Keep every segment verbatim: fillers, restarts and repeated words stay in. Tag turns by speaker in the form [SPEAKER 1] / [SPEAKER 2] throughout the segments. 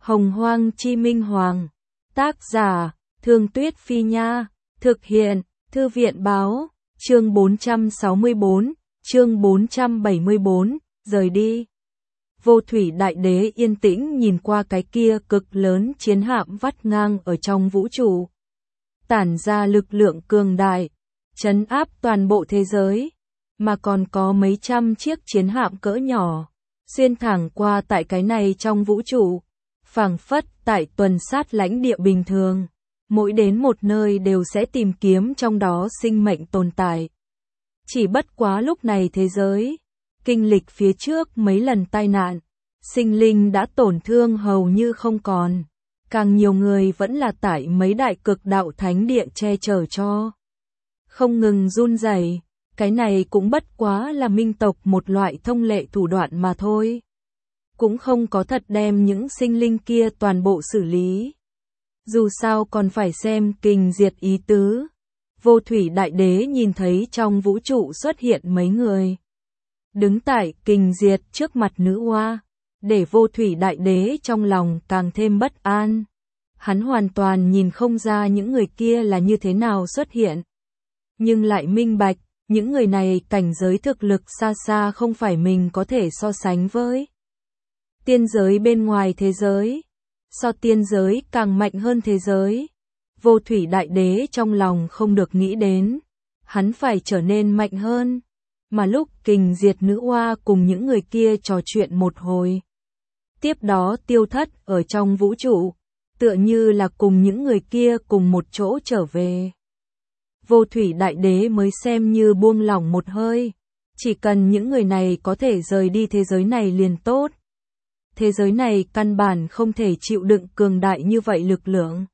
[SPEAKER 1] Hồng Hoang Chi Minh Hoàng. Tác giả, Thương Tuyết Phi Nha. Thực hiện, Thư viện Báo. Chương bốn trăm sáu mươi bốn, chương bốn trăm bảy mươi bốn, rời đi. Vô Thủy Đại Đế yên tĩnh nhìn qua cái kia cực lớn chiến hạm vắt ngang ở trong vũ trụ. Tản ra lực lượng cường đại, trấn áp toàn bộ thế giới, mà còn có mấy trăm chiếc chiến hạm cỡ nhỏ, xuyên thẳng qua tại cái này trong vũ trụ, phảng phất tại tuần sát lãnh địa bình thường, mỗi đến một nơi đều sẽ tìm kiếm trong đó sinh mệnh tồn tại. Chỉ bất quá lúc này thế giới, kinh lịch phía trước mấy lần tai nạn, sinh linh đã tổn thương hầu như không còn, càng nhiều người vẫn là tại mấy đại cực đạo thánh địa che chở cho. Không ngừng run rẩy, cái này cũng bất quá là minh tộc một loại thông lệ thủ đoạn mà thôi. Cũng không có thật đem những sinh linh kia toàn bộ xử lý. Dù sao còn phải xem kình diệt ý tứ. Vô Thủy Đại Đế nhìn thấy trong vũ trụ xuất hiện mấy người. Đứng tại kình diệt trước mặt nữ hoa, để Vô Thủy Đại Đế trong lòng càng thêm bất an. Hắn hoàn toàn nhìn không ra những người kia là như thế nào xuất hiện. Nhưng lại minh bạch, những người này cảnh giới thực lực xa xa không phải mình có thể so sánh với. Tiên giới bên ngoài thế giới, so tiên giới càng mạnh hơn thế giới. Vô Thủy Đại Đế trong lòng không được nghĩ đến, hắn phải trở nên mạnh hơn. Mà lúc kình diệt nữ hoa cùng những người kia trò chuyện một hồi, tiếp đó tiêu thất ở trong vũ trụ, tựa như là cùng những người kia cùng một chỗ trở về. Vô Thủy Đại Đế mới xem như buông lỏng một hơi, chỉ cần những người này có thể rời đi thế giới này liền tốt. Thế giới này căn bản không thể chịu đựng cường đại như vậy lực lượng.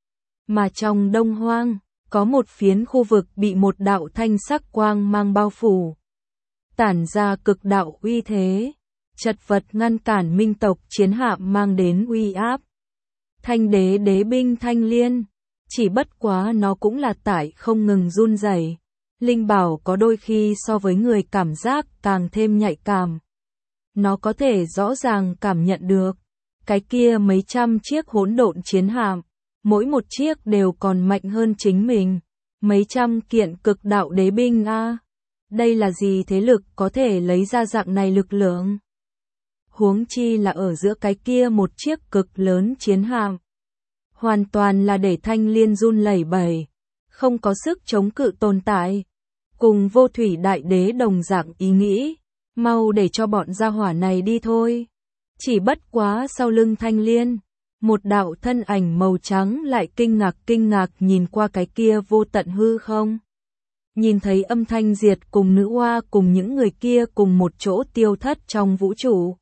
[SPEAKER 1] Mà trong Đông Hoang, có một phiến khu vực bị một đạo thanh sắc quang mang bao phủ. Tản ra cực đạo uy thế, chật vật ngăn cản minh tộc chiến hạm mang đến uy áp. Thanh đế đế binh thanh liên, chỉ bất quá nó cũng là tại không ngừng run rẩy. Linh bảo có đôi khi so với người cảm giác càng thêm nhạy cảm. Nó có thể rõ ràng cảm nhận được, cái kia mấy trăm chiếc hỗn độn chiến hạm, mỗi một chiếc đều còn mạnh hơn chính mình. Mấy trăm kiện cực đạo đế binh a, à. Đây là gì thế lực có thể lấy ra dạng này lực lượng? Huống chi là ở giữa cái kia một chiếc cực lớn chiến hạm. Hoàn toàn là để thanh liên run lẩy bẩy, không có sức chống cự tồn tại. Cùng Vô Thủy Đại Đế đồng dạng ý nghĩ, mau để cho bọn gia hỏa này đi thôi. Chỉ bất quá sau lưng thanh liên, một đạo thân ảnh màu trắng lại kinh ngạc kinh ngạc nhìn qua cái kia vô tận hư không. Nhìn thấy âm thanh diệt cùng nữ hoa cùng những người kia cùng một chỗ tiêu thất trong vũ trụ.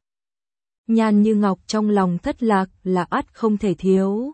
[SPEAKER 1] Nhan Như Ngọc trong lòng thất lạc là ắt không thể thiếu.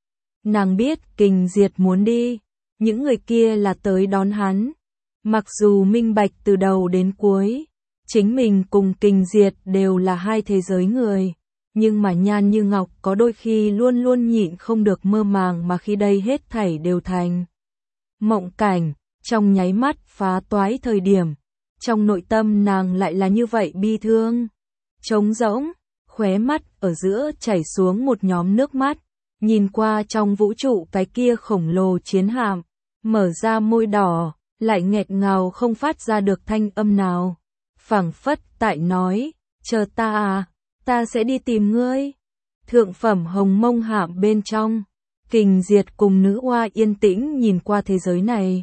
[SPEAKER 1] Nàng biết kình diệt muốn đi, những người kia là tới đón hắn. Mặc dù minh bạch từ đầu đến cuối, chính mình cùng kình diệt đều là hai thế giới người, nhưng mà Nhan Như Ngọc có đôi khi luôn luôn nhịn không được mơ màng mà khi đây hết thảy đều thành mộng cảnh, trong nháy mắt phá toái thời điểm, trong nội tâm nàng lại là như vậy bi thương, trống rỗng, khóe mắt ở giữa chảy xuống một nhóm nước mắt, nhìn qua trong vũ trụ cái kia khổng lồ chiến hạm, mở ra môi đỏ, lại nghẹt ngào không phát ra được thanh âm nào. Phảng phất tại nói, chờ ta à, ta sẽ đi tìm ngươi. Thượng phẩm hồng mông hạm bên trong, kình diệt cùng nữ hoa yên tĩnh nhìn qua thế giới này.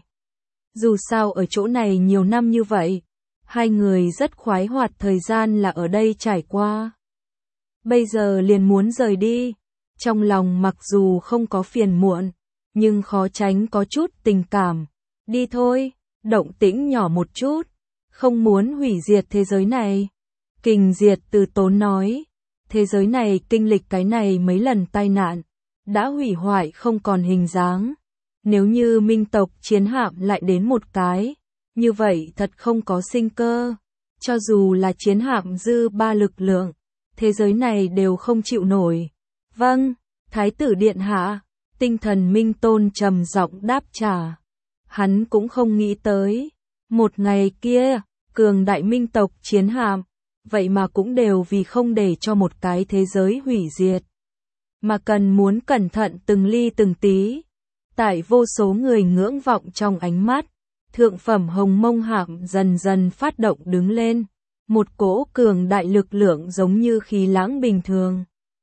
[SPEAKER 1] Dù sao ở chỗ này nhiều năm như vậy, hai người rất khoái hoạt thời gian là ở đây trải qua. Bây giờ liền muốn rời đi, trong lòng mặc dù không có phiền muộn, nhưng khó tránh có chút tình cảm. Đi thôi, động tĩnh nhỏ một chút, không muốn hủy diệt thế giới này. Kình diệt từ tốn nói, thế giới này kinh lịch cái này mấy lần tai nạn, đã hủy hoại không còn hình dáng. Nếu như minh tộc chiến hạm lại đến một cái, như vậy thật không có sinh cơ. Cho dù là chiến hạm dư ba lực lượng, thế giới này đều không chịu nổi. Vâng, Thái tử điện hạ, tinh thần minh tôn trầm giọng đáp trả. Hắn cũng không nghĩ tới, một ngày kia, cường đại minh tộc chiến hạm, vậy mà cũng đều vì không để cho một cái thế giới hủy diệt. mà cần muốn cẩn thận từng ly từng tí. Tại vô số người ngưỡng vọng trong ánh mắt, thượng phẩm hồng mông hạm dần dần phát động đứng lên, một cỗ cường đại lực lượng giống như khí lãng bình thường.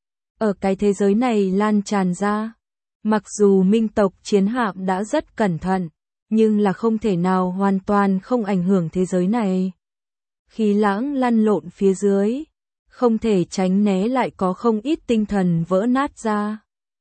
[SPEAKER 1] Ở cái thế giới này lan tràn ra, mặc dù minh tộc chiến hạm đã rất cẩn thận, nhưng là không thể nào hoàn toàn không ảnh hưởng thế giới này. Khí lãng lăn lộn phía dưới, không thể tránh né lại có không ít tinh thần vỡ nát ra.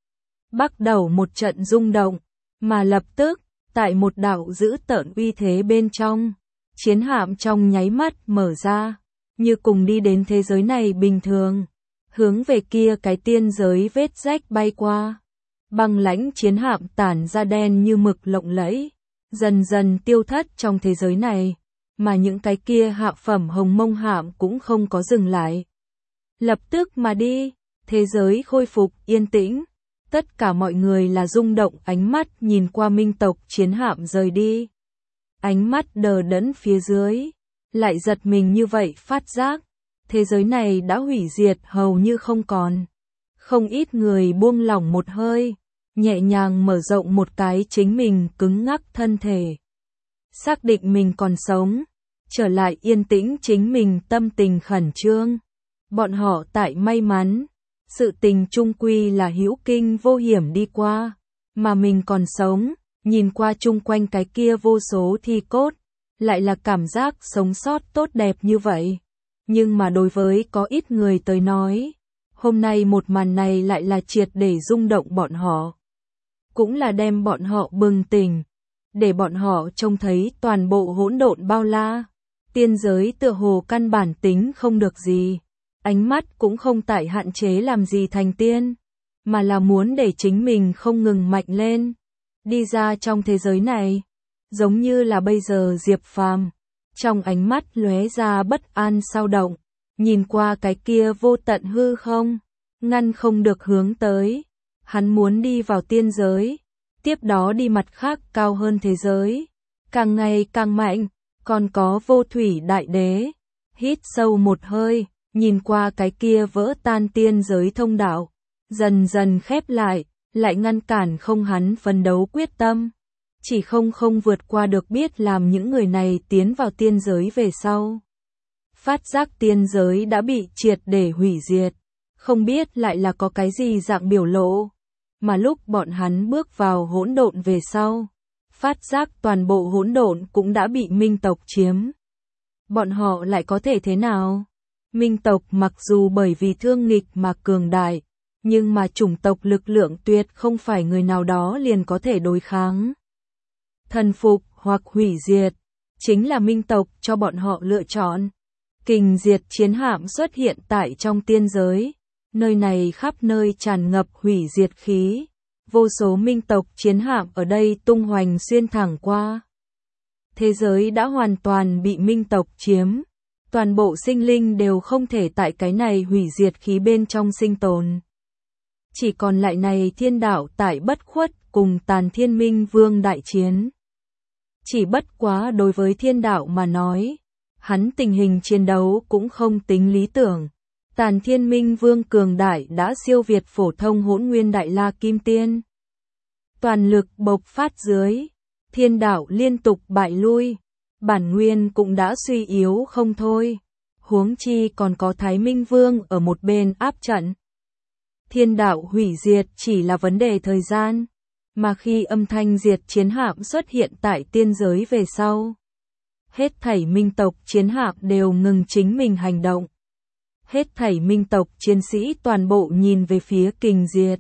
[SPEAKER 1] Bắt đầu một trận rung động, mà lập tức, tại một đạo dữ tợn uy thế bên trong, chiến hạm trong nháy mắt mở ra, như cùng đi đến thế giới này bình thường, hướng về kia cái tiên giới vết rách bay qua. Băng lãnh chiến hạm tản ra đen như mực lộng lẫy, dần dần tiêu thất trong thế giới này, mà những cái kia hạ phẩm hồng mông hạm cũng không có dừng lại. Lập tức mà đi, thế giới khôi phục yên tĩnh, tất cả mọi người là rung động ánh mắt nhìn qua minh tộc chiến hạm rời đi. Ánh mắt đờ đẫn phía dưới, lại giật mình như vậy phát giác, thế giới này đã hủy diệt hầu như không còn. Không ít người buông lỏng một hơi, nhẹ nhàng mở rộng một cái chính mình cứng ngắc thân thể. Xác định mình còn sống, trở lại yên tĩnh chính mình tâm tình khẩn trương. Bọn họ tại may mắn, sự tình chung quy là hữu kinh vô hiểm đi qua, mà mình còn sống, nhìn qua chung quanh cái kia vô số thi cốt, lại là cảm giác sống sót tốt đẹp như vậy. Nhưng mà đối với có ít người tới nói, hôm nay một màn này lại là triệt để rung động bọn họ. Cũng là đem bọn họ bừng tỉnh, để bọn họ trông thấy toàn bộ hỗn độn bao la. Tiên giới tựa hồ căn bản tính không được gì, ánh mắt cũng không tại hạn chế làm gì thành tiên, mà là muốn để chính mình không ngừng mạnh lên, đi ra trong thế giới này, giống như là bây giờ Diệp Phàm, trong ánh mắt lóe ra bất an sao động, nhìn qua cái kia vô tận hư không, ngăn không được hướng tới, hắn muốn đi vào tiên giới, tiếp đó đi mặt khác cao hơn thế giới, càng ngày càng mạnh. Còn có vô thủy đại đế, hít sâu một hơi, nhìn qua cái kia vỡ tan tiên giới thông đạo, dần dần khép lại, lại ngăn cản không hắn phấn đấu quyết tâm. Chỉ không không vượt qua được biết làm những người này tiến vào tiên giới về sau. Phát giác tiên giới đã bị triệt để hủy diệt, không biết lại là có cái gì dạng biểu lộ, mà lúc bọn hắn bước vào hỗn độn về sau. Phát giác toàn bộ hỗn độn cũng đã bị minh tộc chiếm. Bọn họ lại có thể thế nào? Minh tộc mặc dù bởi vì thương nghịch mà cường đại, nhưng mà chủng tộc lực lượng tuyệt không phải người nào đó liền có thể đối kháng. Thần phục hoặc hủy diệt, chính là minh tộc cho bọn họ lựa chọn. Kình diệt chiến hạm xuất hiện tại trong tiên giới, nơi này khắp nơi tràn ngập hủy diệt khí. Vô số minh tộc chiến hạm ở đây tung hoành xuyên thẳng qua. Thế giới đã hoàn toàn bị minh tộc chiếm. Toàn bộ sinh linh đều không thể tại cái này hủy diệt khí bên trong sinh tồn. Chỉ còn lại này thiên đạo tại bất khuất cùng Tàn Thiên Minh Vương đại chiến. Chỉ bất quá đối với thiên đạo mà nói, hắn tình hình chiến đấu cũng không tính lý tưởng. Tàn Thiên Minh Vương cường đại đã siêu việt phổ thông Hỗn Nguyên Đại La Kim Tiên. Toàn lực bộc phát dưới, thiên đạo liên tục bại lui, bản nguyên cũng đã suy yếu không thôi. Huống chi còn có Thái Minh Vương ở một bên áp trận. Thiên đạo hủy diệt chỉ là vấn đề thời gian, mà khi âm thanh diệt chiến hạm xuất hiện tại tiên giới về sau, hết thảy minh tộc chiến hạm đều ngừng chính mình hành động. Hết thảy minh tộc chiến sĩ toàn bộ nhìn về phía kình diệt.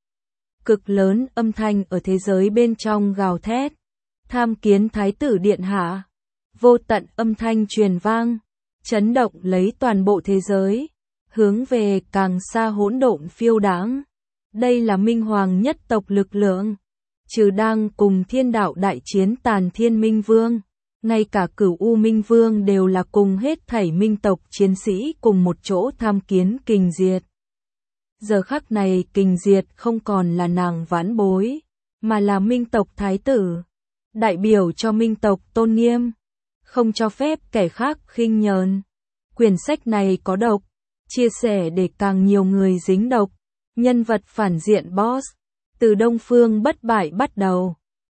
[SPEAKER 1] Cực lớn âm thanh ở thế giới bên trong gào thét. Tham kiến thái tử điện hạ. Vô tận âm thanh truyền vang, chấn động lấy toàn bộ thế giới, hướng về càng xa hỗn độn phiêu đãng. Đây là minh hoàng nhất tộc lực lượng, trừ đang cùng thiên đạo đại chiến Tàn Thiên Minh Vương, ngay cả Cửu U Minh Vương đều là cùng hết thảy minh tộc chiến sĩ cùng một chỗ tham kiến kình diệt. Giờ khắc này kình diệt không còn là nàng vãn bối, mà là minh tộc thái tử, đại biểu cho minh tộc tôn nghiêm, không cho phép kẻ khác khinh nhờn. Quyển sách này có độc, chia sẻ để càng nhiều người dính độc. Nhân vật phản diện boss. Từ Đông Phương bất bại bắt đầu.